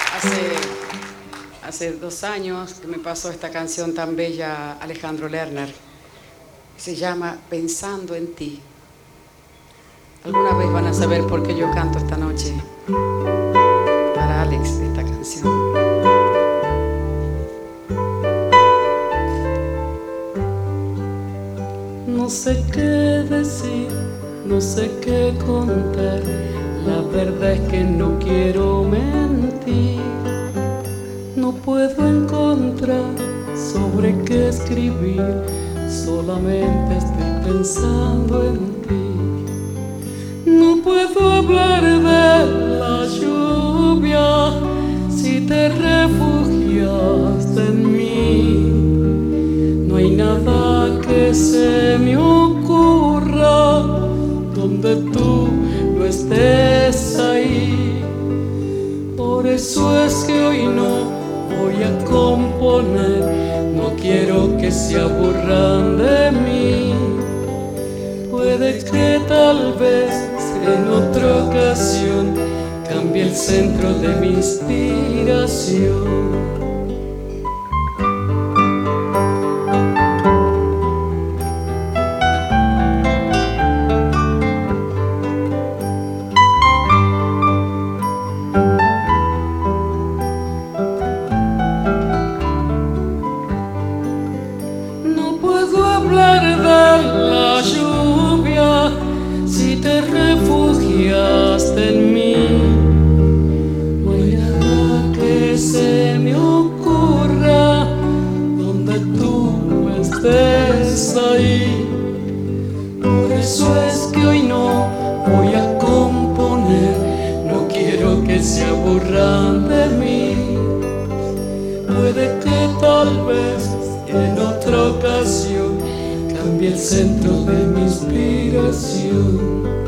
Hace 2 años que me pasó esta canción tan bella Alejandro Lerner. Se llama Pensando en ti. Alguna vez van a saber por qué yo canto esta noche para Alex esta canción. No sé qué decir, no sé qué contar. La verdad es que no quiero mentir. No puedo encontrar sobre qué escribir. Solamente estoy pensando en ti. No puedo hablar de la lluvia si te refugiaste en mí. No hay nada que se me ocurra donde tú no estés ahí. Por eso es que hoy no voy a componer, no quiero que se aburran de mí. Puede que tal vez en otra ocasión cambie el centro de mi inspiración. La lluvia si te refugiaste en mí. No hay nada que se me ocurra donde tú estés ahí. Por eso es que hoy no voy a componer, no quiero que se aburran de mí. Puede que tal vez en otra ocasión cambie el centro de mi inspiración.